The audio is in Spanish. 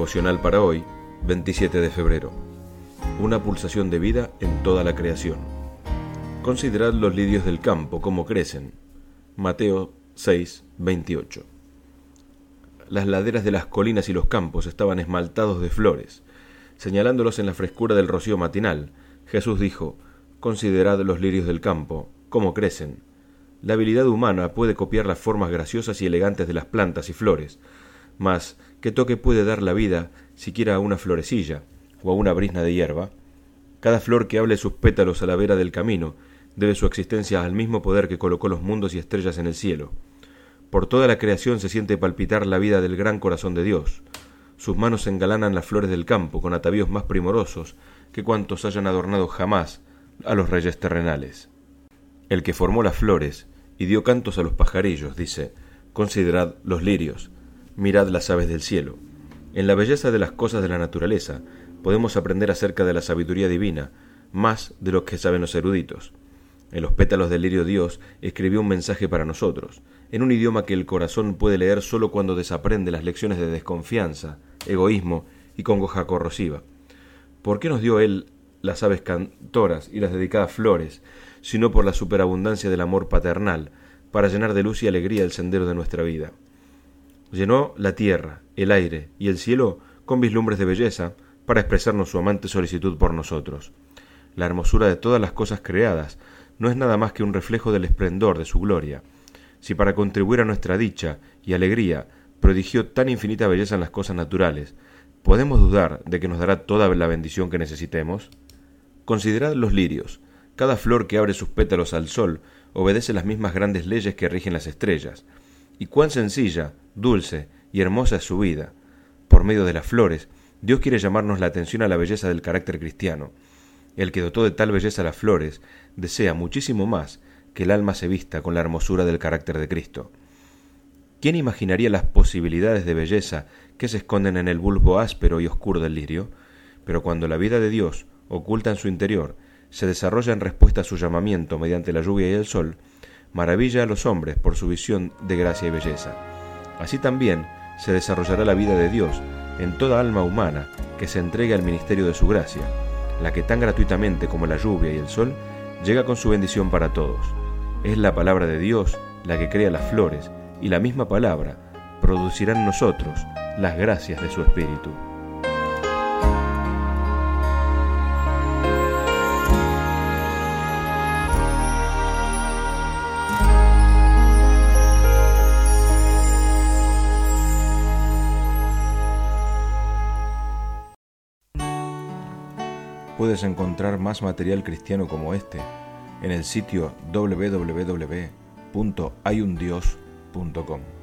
Devocional para hoy, 27 de febrero. Una pulsación de vida en toda la creación. Considerad los lirios del campo, cómo crecen. Mateo 6, 28. Las laderas de las colinas y los campos estaban esmaltados de flores. Señalándolos en la frescura del rocío matinal, Jesús dijo: Considerad los lirios del campo, cómo crecen. La habilidad humana puede copiar las formas graciosas y elegantes de las plantas y flores, mas ¿qué toque puede dar la vida siquiera a una florecilla o a una brizna de hierba? Cada flor que hable sus pétalos a la vera del camino debe su existencia al mismo poder que colocó los mundos y estrellas en el cielo. Por toda la creación se siente palpitar la vida del gran corazón de Dios. Sus manos engalanan las flores del campo con atavíos más primorosos que cuantos hayan adornado jamás a los reyes terrenales. El que formó las flores y dio cantos a los pajarillos dice: Considerad los lirios, mirad las aves del cielo. En la belleza de las cosas de la naturaleza podemos aprender acerca de la sabiduría divina, más de lo que saben los eruditos. En los pétalos del lirio Dios escribió un mensaje para nosotros, en un idioma que el corazón puede leer solo cuando desaprende las lecciones de desconfianza, egoísmo y congoja corrosiva. ¿Por qué nos dio Él las aves cantoras y las dedicadas flores, sino por la superabundancia del amor paternal, para llenar de luz y alegría el sendero de nuestra vida? Llenó la tierra, el aire y el cielo con vislumbres de belleza para expresarnos su amante solicitud por nosotros. La hermosura de todas las cosas creadas no es nada más que un reflejo del esplendor de su gloria. Si para contribuir a nuestra dicha y alegría prodigió tan infinita belleza en las cosas naturales, ¿podemos dudar de que nos dará toda la bendición que necesitemos? Considerad los lirios. Cada flor que abre sus pétalos al sol obedece las mismas grandes leyes que rigen las estrellas. Y cuán sencilla, dulce y hermosa es su vida. Por medio de las flores, Dios quiere llamarnos la atención a la belleza del carácter cristiano. El que dotó de tal belleza las flores desea muchísimo más que el alma se vista con la hermosura del carácter de Cristo. ¿Quién imaginaría las posibilidades de belleza que se esconden en el bulbo áspero y oscuro del lirio? Pero cuando la vida de Dios, oculta en su interior, se desarrolla en respuesta a su llamamiento mediante la lluvia y el sol, maravilla a los hombres por su visión de gracia y belleza. Así también se desarrollará la vida de Dios en toda alma humana que se entregue al ministerio de su gracia, la que tan gratuitamente como la lluvia y el sol llega con su bendición para todos. Es la palabra de Dios la que crea las flores, y la misma palabra producirá en nosotros las gracias de su Espíritu. Puedes encontrar más material cristiano como este en el sitio www.hayundios.com.